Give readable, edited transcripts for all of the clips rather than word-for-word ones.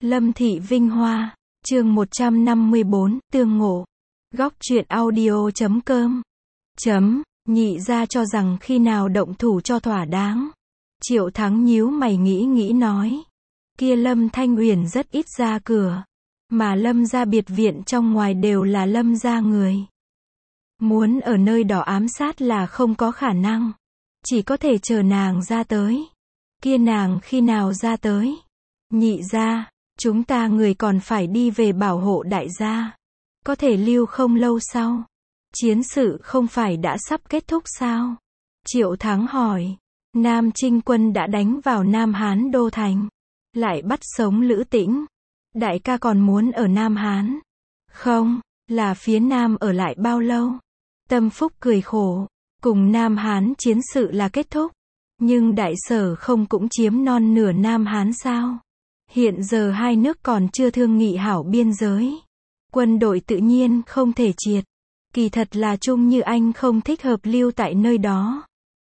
Lâm Thị Vinh Hoa, chương 154, tương ngộ. Góc truyện audio.com. Nhị gia cho rằng khi nào động thủ cho thỏa đáng. Triệu Thắng nhíu mày nghĩ nói. Kia Lâm Thanh Uyển rất ít ra cửa. Mà Lâm gia biệt viện trong ngoài đều là Lâm gia người. Muốn ở nơi đó ám sát là không có khả năng. Chỉ có thể chờ nàng ra tới. Kia nàng khi nào ra tới? Nhị gia, chúng ta người còn phải đi về bảo hộ đại gia. Có thể lưu không lâu sau. Chiến sự không phải đã sắp kết thúc sao? Triệu Thắng hỏi. Nam Trinh quân đã đánh vào Nam Hán đô thành. Lại bắt sống Lữ Tĩnh. Đại ca còn muốn ở Nam Hán. Không, là phía Nam ở lại bao lâu? Tâm Phúc cười khổ. Cùng Nam Hán chiến sự là kết thúc. Nhưng Đại Sở không cũng chiếm non nửa Nam Hán sao? Hiện giờ hai nước còn chưa thương nghị hảo biên giới. Quân đội tự nhiên không thể triệt. Kỳ thật là Trung Như Anh không thích hợp lưu tại nơi đó.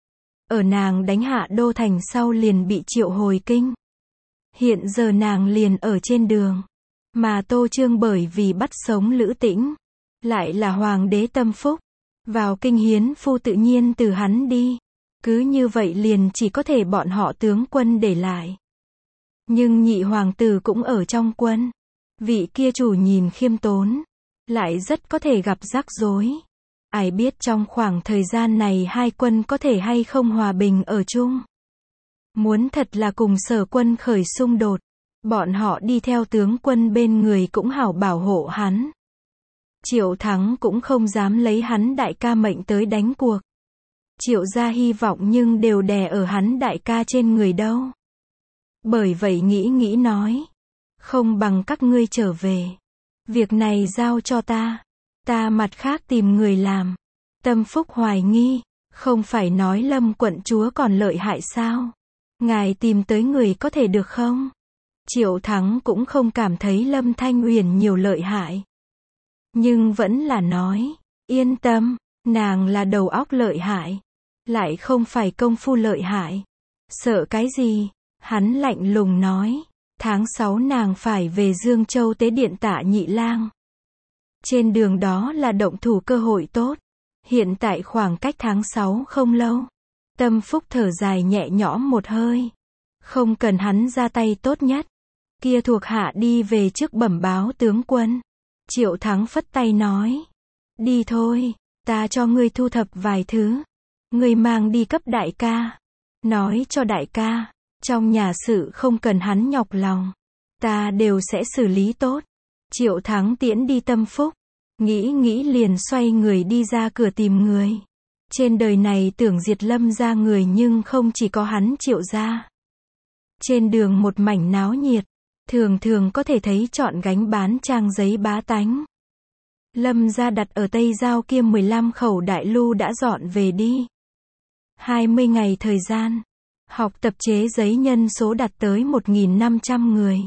Ở nàng đánh hạ đô thành sau liền bị triệu hồi kinh. Hiện giờ nàng liền ở trên đường. Mà Tô Trương bởi vì bắt sống Lữ Tĩnh. Lại là hoàng đế Tâm Phúc. Vào kinh hiến phu tự nhiên từ hắn đi. Cứ như vậy liền chỉ có thể bọn họ tướng quân để lại. Nhưng nhị hoàng tử cũng ở trong quân. Vị kia chủ nhìn khiêm tốn. Lại rất có thể gặp rắc rối. Ai biết trong khoảng thời gian này hai quân có thể hay không hòa bình ở chung. Muốn thật là cùng Sở quân khởi xung đột. Bọn họ đi theo tướng quân bên người cũng hảo bảo hộ hắn. Triệu Thắng cũng không dám lấy hắn đại ca mệnh tới đánh cuộc. Triệu gia hy vọng nhưng đều đè ở hắn đại ca trên người đâu. Bởi vậy nghĩ nói. Không bằng các ngươi trở về. Việc này giao cho ta. Ta mặt khác tìm người làm. Tâm Phúc hoài nghi. Không phải nói Lâm quận chúa còn lợi hại sao? Ngài tìm tới người có thể được không? Triệu Thắng cũng không cảm thấy Lâm Thanh Uyển nhiều lợi hại. Nhưng vẫn là nói. Yên tâm. Nàng là đầu óc lợi hại. Lại không phải công phu lợi hại. Sợ cái gì? Hắn lạnh lùng nói. Tháng 6 nàng phải về Dương Châu tế điện Tạ Nhị Lang. Trên đường đó là động thủ cơ hội tốt. Hiện tại khoảng cách tháng 6 không lâu. Tâm Phúc thở dài nhẹ nhõm một hơi. Không cần hắn ra tay tốt nhất. Kia thuộc hạ đi về trước bẩm báo tướng quân. Triệu Thắng phất tay nói. Đi thôi, ta cho ngươi thu thập vài thứ. Ngươi mang đi cấp đại ca. Nói cho đại ca. Trong nhà sự không cần hắn nhọc lòng. Ta đều sẽ xử lý tốt. Triệu Thắng tiễn đi Tâm Phúc. Nghĩ liền xoay người đi ra cửa tìm người. Trên đời này tưởng diệt Lâm ra người nhưng không chỉ có hắn Triệu gia. Trên đường một mảnh náo nhiệt. Thường có thể thấy trọn gánh bán trang giấy bá tánh. Lâm gia đặt ở Tây Giao kia 15 khẩu đại lưu đã dọn về đi. 20 ngày thời gian. Học tập chế giấy nhân số đạt tới 1.500 người.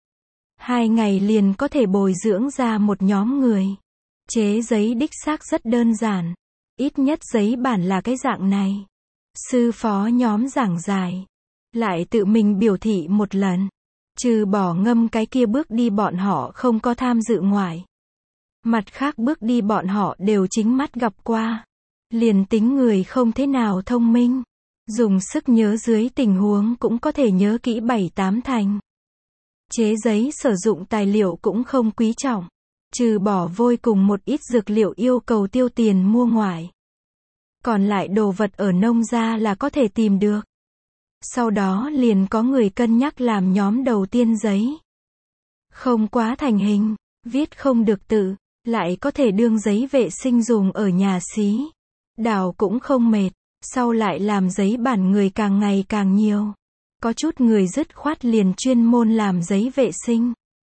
2 ngày liền có thể bồi dưỡng ra một nhóm người. Chế giấy đích xác rất đơn giản. Ít nhất giấy bản là cái dạng này. Sư phó nhóm giảng giải. Lại tự mình biểu thị một lần. Trừ bỏ ngâm cái kia bước đi bọn họ không có tham dự ngoại. Mặt khác bước đi bọn họ đều chính mắt gặp qua. Liền tính người không thế nào thông minh. Dùng sức nhớ dưới tình huống cũng có thể nhớ kỹ 7-8 thành. Chế giấy sử dụng tài liệu cũng không quý trọng. Trừ bỏ vôi cùng một ít dược liệu yêu cầu tiêu tiền mua ngoài. Còn lại đồ vật ở nông gia là có thể tìm được. Sau đó liền có người cân nhắc làm nhóm đầu tiên giấy. Không quá thành hình, viết không được tự, lại có thể đương giấy vệ sinh dùng ở nhà xí. Đào cũng không mệt, sau lại làm giấy bản người càng ngày càng nhiều. Có chút người dứt khoát liền chuyên môn làm giấy vệ sinh.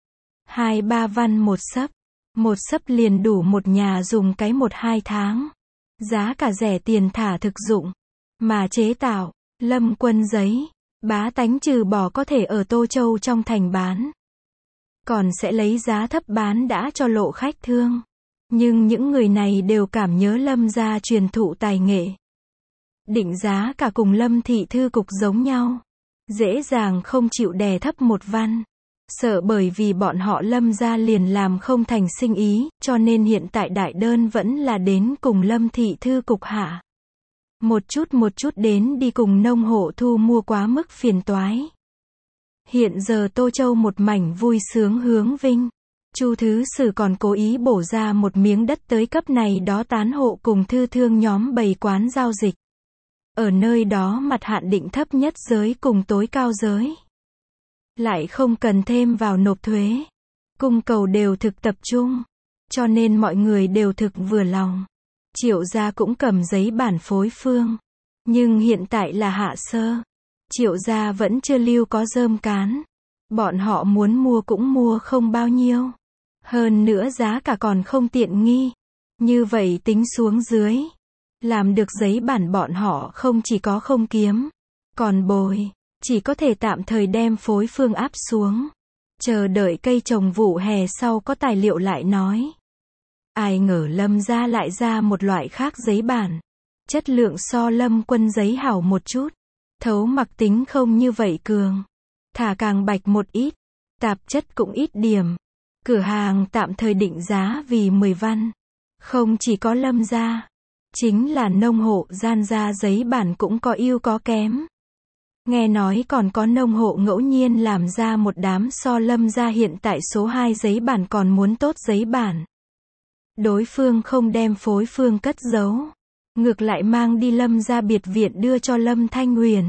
2-3 văn một xấp liền đủ một nhà dùng cái 1-2 tháng. Giá cả rẻ tiền thả thực dụng. Mà chế tạo, Lâm quân giấy, bá tánh trừ bỏ có thể ở Tô Châu trong thành bán. Còn sẽ lấy giá thấp bán đã cho lộ khách thương. Nhưng những người này đều cảm nhớ Lâm gia truyền thụ tài nghệ. Định giá cả cùng Lâm thị thư cục giống nhau. Dễ dàng không chịu đè thấp một văn. Sợ bởi vì bọn họ Lâm gia liền làm không thành sinh ý, cho nên hiện tại đại đơn vẫn là đến cùng Lâm thị thư cục hạ. Một chút đến đi cùng nông hộ thu mua quá mức phiền toái. Hiện giờ Tô Châu một mảnh vui sướng hướng vinh. Chu Thứ Sử còn cố ý bổ ra một miếng đất tới cấp này đó tán hộ cùng thư thương nhóm bày quán giao dịch. Ở nơi đó mặt hạn định thấp nhất giới cùng tối cao giới. Lại không cần thêm vào nộp thuế. Cung cầu đều thực tập trung. Cho nên mọi người đều thực vừa lòng. Triệu gia cũng cầm giấy bản phối phương. Nhưng hiện tại là hạ sơ. Triệu gia vẫn chưa lưu có rơm cán. Bọn họ muốn mua cũng mua không bao nhiêu. Hơn nữa giá cả còn không tiện nghi. Như vậy tính xuống dưới. Làm được giấy bản bọn họ không chỉ có không kiếm. Còn bồi. Chỉ có thể tạm thời đem phối phương áp xuống. Chờ đợi cây trồng vụ hè sau có tài liệu lại nói. Ai ngờ Lâm gia lại ra một loại khác giấy bản. Chất lượng so Lâm Quân giấy hảo một chút. Thấu mặc tính không như vậy cường. Thả càng bạch một ít. Tạp chất cũng ít điểm. Cửa hàng tạm thời định giá vì 10 văn. Không chỉ có Lâm gia. Chính là nông hộ gian gia giấy bản cũng có ưu có kém. Nghe nói còn có nông hộ ngẫu nhiên làm ra một đám so Lâm gia hiện tại số 2 giấy bản còn muốn tốt giấy bản. Đối phương không đem phối phương cất giấu. Ngược lại mang đi Lâm gia biệt viện đưa cho Lâm Thanh Huyền.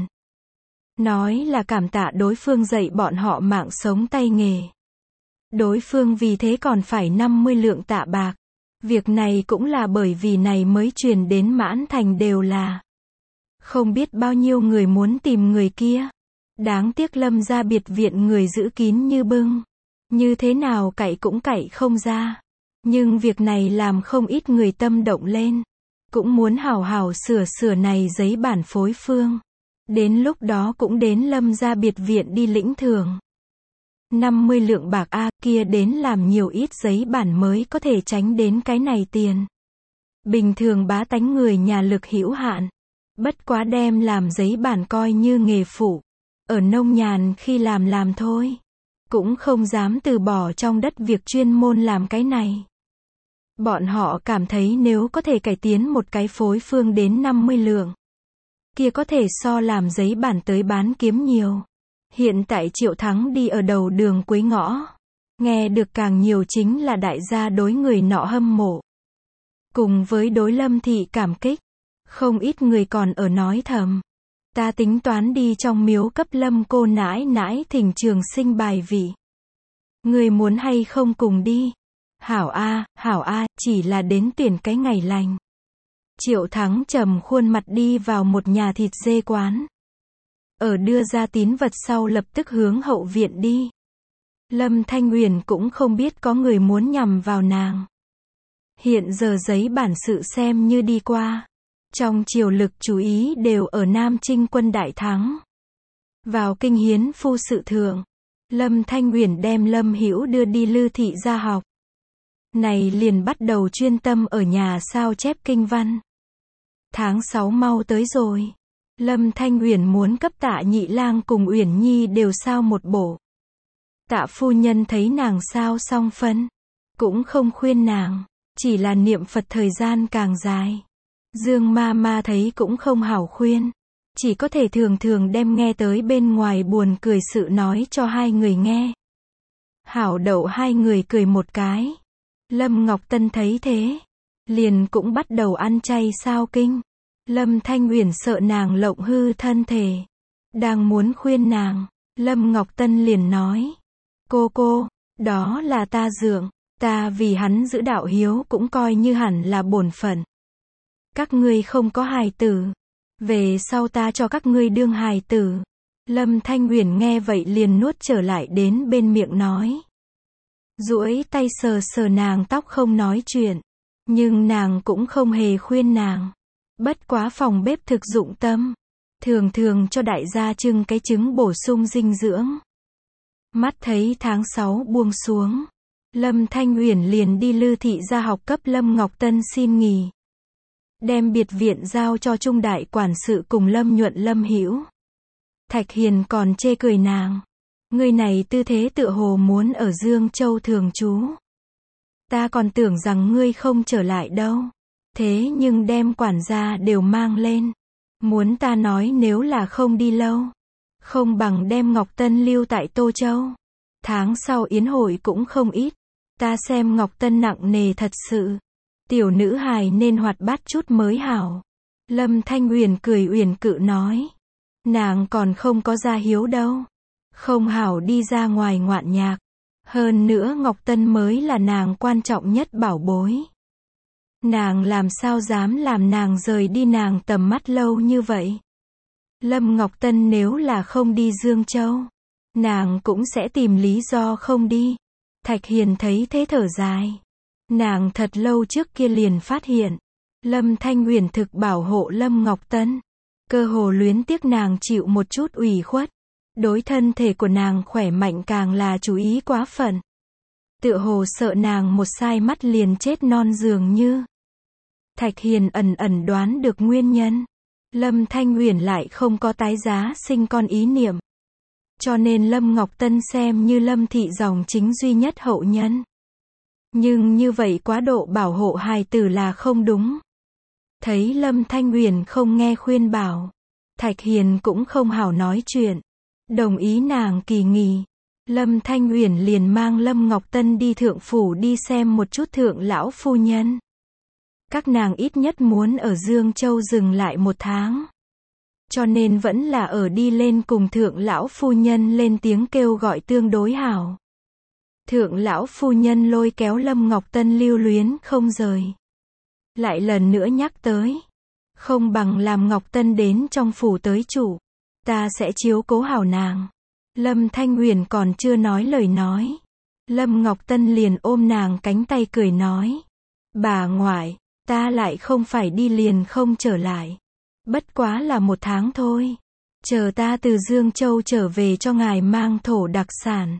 Nói là cảm tạ đối phương dạy bọn họ mạng sống tay nghề. Đối phương vì thế còn phải 50 lượng tạ bạc. Việc này cũng là bởi vì này mới truyền đến Mãn Thành đều là. Không biết bao nhiêu người muốn tìm người kia. Đáng tiếc Lâm gia biệt viện người giữ kín như bưng. Như thế nào cậy cũng cậy không ra. Nhưng việc này làm không ít người tâm động lên. Cũng muốn hảo hảo sửa này giấy bản phối phương. Đến lúc đó cũng đến Lâm gia biệt viện đi lĩnh thưởng. 50 lượng bạc a kia đến làm nhiều ít giấy bản mới có thể tránh đến cái này tiền. Bình thường bá tánh người nhà lực hữu hạn. Bất quá đem làm giấy bản coi như nghề phụ. Ở nông nhàn khi làm thôi. Cũng không dám từ bỏ trong đất việc chuyên môn làm cái này. Bọn họ cảm thấy nếu có thể cải tiến một cái phối phương đến 50 lượng. Kia có thể so làm giấy bản tới bán kiếm nhiều. Hiện tại Triệu Thắng đi ở đầu đường cuối ngõ. Nghe được càng nhiều chính là đại gia đối người nọ hâm mộ. Cùng với đối Lâm thị cảm kích. Không ít người còn ở nói thầm. Ta tính toán đi trong miếu cấp Lâm cô nãi nãi thỉnh trường sinh bài vị. Người muốn hay không cùng đi? Hảo a, chỉ là đến tuyển cái ngày lành. Triệu Thắng trầm khuôn mặt đi vào một nhà thịt dê quán. Ở đưa ra tín vật sau lập tức hướng hậu viện đi. Lâm Thanh Huyền cũng không biết có người muốn nhằm vào nàng. Hiện giờ giấy bản sự xem như đi qua. Trong triều lực chú ý đều ở Nam Trinh quân đại thắng. Vào kinh hiến phu sự thượng. Lâm Thanh Huyền đem Lâm Hữu đưa đi Lư thị gia học. Này liền bắt đầu chuyên tâm ở nhà sao chép kinh văn. Tháng 6 mau tới rồi. Lâm Thanh Huyền muốn cấp Tạ Nhị Lang cùng Uyển Nhi đều sao một bộ. Tạ phu nhân thấy nàng sao xong phân. Cũng không khuyên nàng. Chỉ là niệm Phật thời gian càng dài. Dương ma ma thấy cũng không hảo khuyên. Chỉ có thể thường đem nghe tới bên ngoài buồn cười sự nói cho hai người nghe. Hảo đậu hai người cười một cái. Lâm Ngọc Tân thấy thế. Liền cũng bắt đầu ăn chay sao kinh. Lâm Thanh Huyền sợ nàng lộng hư thân thể. Đang muốn khuyên nàng. Lâm Ngọc Tân liền nói. Cô, đó là ta dượng. Ta vì hắn giữ đạo hiếu cũng coi như hẳn là bổn phận. Các ngươi không có hài tử. Về sau ta cho các ngươi đương hài tử. Lâm Thanh Huyền nghe vậy liền nuốt trở lại đến bên miệng nói. Duỗi tay sờ nàng tóc không nói chuyện. Nhưng nàng cũng không hề khuyên nàng. Bất quá phòng bếp thực dụng tâm. Thường cho đại gia trưng cái trứng bổ sung dinh dưỡng. Mắt thấy tháng 6 buông xuống. Lâm Thanh Huyền liền đi Lư thị gia học cấp Lâm Ngọc Tân xin nghỉ. Đem biệt viện giao cho trung đại quản sự cùng Lâm Nhuận Lâm Hữu. Thạch Hiền còn chê cười nàng. Ngươi này tư thế tựa hồ muốn ở Dương Châu thường trú. Ta còn tưởng rằng ngươi không trở lại đâu. Thế nhưng đem quản gia đều mang lên. Muốn ta nói nếu là không đi lâu. Không bằng đem Ngọc Tân lưu tại Tô Châu. Tháng sau yến hội cũng không ít. Ta xem Ngọc Tân nặng nề thật sự. Tiểu nữ hài nên hoạt bát chút mới hảo. Lâm Thanh Uyển cười uyển cự nói. Nàng còn không có gia hiếu đâu. Không hảo đi ra ngoài ngoạn nhạc. Hơn nữa Ngọc Tân mới là nàng quan trọng nhất bảo bối. Nàng làm sao dám làm nàng rời đi nàng tầm mắt lâu như vậy. Lâm Ngọc Tân nếu là không đi Dương Châu, nàng cũng sẽ tìm lý do không đi. Thạch Hiền thấy thế thở dài. Nàng thật lâu trước kia liền phát hiện. Lâm Thanh Uyển thực bảo hộ Lâm Ngọc Tân. Cơ hồ luyến tiếc nàng chịu một chút ủy khuất. Đối thân thể của nàng khỏe mạnh càng là chú ý quá phận. Tựa hồ sợ nàng một sai mắt liền chết non dường như. Thạch Hiền ẩn ẩn đoán được nguyên nhân. Lâm Thanh Uyển lại không có tái giá sinh con ý niệm. Cho nên Lâm Ngọc Tân xem như Lâm thị dòng chính duy nhất hậu nhân. Nhưng như vậy quá độ bảo hộ hài tử là không đúng. Thấy Lâm Thanh Uyển không nghe khuyên bảo. Thạch Hiền cũng không hảo nói chuyện. Đồng ý nàng kỳ nghỉ. Lâm Thanh Uyển liền mang Lâm Ngọc Tân đi thượng phủ đi xem một chút thượng lão phu nhân. Các nàng ít nhất muốn ở Dương Châu dừng lại 1 tháng. Cho nên vẫn là ở đi lên cùng thượng lão phu nhân lên tiếng kêu gọi tương đối hảo. Thượng lão phu nhân lôi kéo Lâm Ngọc Tân lưu luyến không rời. Lại lần nữa nhắc tới. Không bằng làm Ngọc Tân đến trong phủ tới chủ. Ta sẽ chiếu cố hảo nàng. Lâm Thanh Uyển còn chưa nói lời nói. Lâm Ngọc Tân liền ôm nàng cánh tay cười nói. Bà ngoại, ta lại không phải đi liền không trở lại. Bất quá là 1 tháng thôi. Chờ ta từ Dương Châu trở về cho ngài mang thổ đặc sản.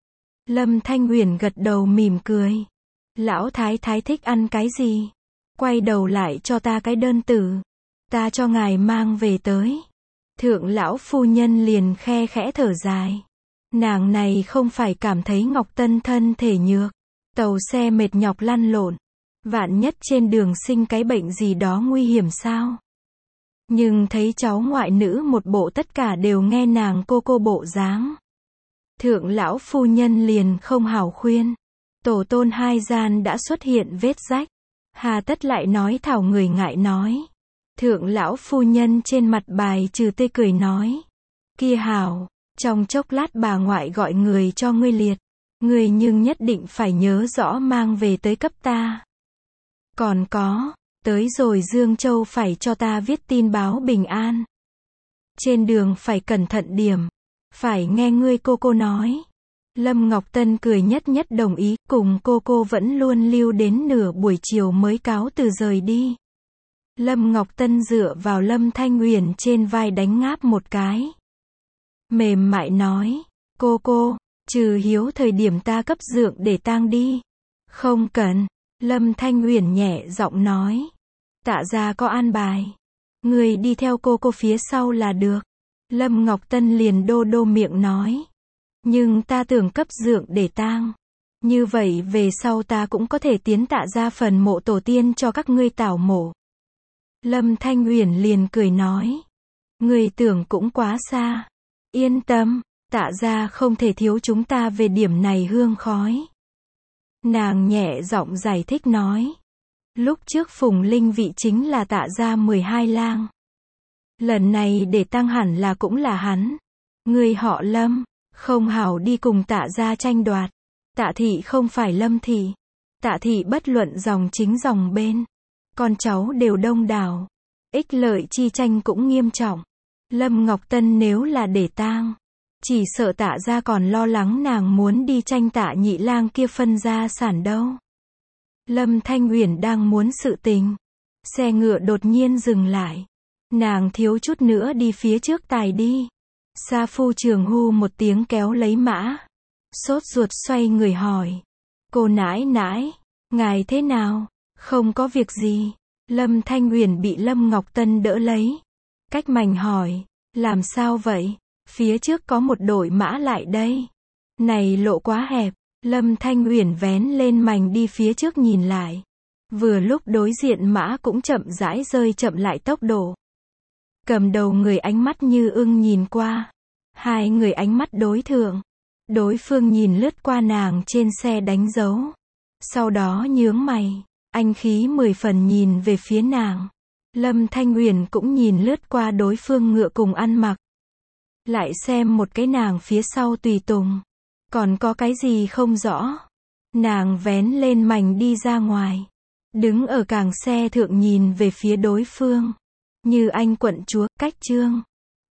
Lâm Thanh Uyển gật đầu mỉm cười. Lão thái thái thích ăn cái gì? Quay đầu lại cho ta cái đơn tử. Ta cho ngài mang về tới. Thượng lão phu nhân liền khe khẽ thở dài. Nàng này không phải cảm thấy Ngọc Tân thân thể nhược. Tàu xe mệt nhọc lăn lộn. Vạn nhất trên đường sinh cái bệnh gì đó nguy hiểm sao? Nhưng thấy cháu ngoại nữ một bộ tất cả đều nghe nàng cô bộ dáng. Thượng lão phu nhân liền không hảo khuyên. Tổ tôn hai gian đã xuất hiện vết rách. Hà tất lại nói thảo người ngại nói. Thượng lão phu nhân trên mặt bài trừ tươi cười nói. Kia hảo, trong chốc lát bà ngoại gọi người cho ngươi liệt. Ngươi nhưng nhất định phải nhớ rõ mang về tới cấp ta. Còn có, tới rồi Dương Châu phải cho ta viết tin báo bình an. Trên đường phải cẩn thận điểm. Phải nghe ngươi cô nói. Lâm Ngọc Tân cười nhất nhất đồng ý, cùng cô vẫn luôn lưu đến nửa buổi chiều mới cáo từ rời đi. Lâm Ngọc Tân dựa vào Lâm Thanh Uyển trên vai đánh ngáp một cái. Mềm mại nói, cô, trừ hiếu thời điểm ta cấp dượng để tang đi. Không cần, Lâm Thanh Uyển nhẹ giọng nói. Tạ gia có an bài. Người đi theo cô phía sau là được. Lâm Ngọc Tân liền đô miệng nói. Nhưng ta tưởng cấp dượng để tang. Như vậy về sau ta cũng có thể tiến Tạ gia phần mộ tổ tiên cho các ngươi tảo mộ. Lâm Thanh Uyển liền cười nói. Người tưởng cũng quá xa. Yên tâm, Tạ gia không thể thiếu chúng ta về điểm này hương khói. Nàng nhẹ giọng giải thích nói. Lúc trước Phùng Linh vị chính là Tạ gia 12 lang. Lần này để tang hẳn là cũng là hắn. Người họ Lâm, không hảo đi cùng Tạ gia tranh đoạt. Tạ thị không phải Lâm thị. Tạ thị bất luận dòng chính dòng bên. Con cháu đều đông đảo. Ích lợi chi tranh cũng nghiêm trọng. Lâm Ngọc Tân nếu là để tang, chỉ sợ Tạ gia còn lo lắng nàng muốn đi tranh Tạ nhị lang kia phân gia sản đâu. Lâm Thanh Uyển đang muốn sự tình. Xe ngựa đột nhiên dừng lại. Nàng thiếu chút nữa đi phía trước tài đi. Sa Phu Trường hu một tiếng kéo lấy mã. Sốt ruột xoay người hỏi. Cô nãi nãi, ngài thế nào? Không có việc gì. Lâm Thanh Uyển bị Lâm Ngọc Tân đỡ lấy. Cách mảnh hỏi. Làm sao vậy? Phía trước có một đội mã lại đây. Này lộ quá hẹp. Lâm Thanh Uyển vén lên mành đi phía trước nhìn lại. Vừa lúc đối diện mã cũng chậm rãi rơi chậm lại tốc độ. Cầm đầu người ánh mắt như ưng nhìn qua. Hai người ánh mắt đối thượng. Đối phương nhìn lướt qua nàng trên xe đánh dấu. Sau đó nhướng mày. Anh khí 10 phần nhìn về phía nàng. Lâm Thanh Uyển cũng nhìn lướt qua đối phương ngựa cùng ăn mặc. Lại xem một cái nàng phía sau tùy tùng. Còn có cái gì không rõ. Nàng vén lên mành đi ra ngoài. Đứng ở càng xe thượng nhìn về phía đối phương. Như anh quận chúa, cách trương.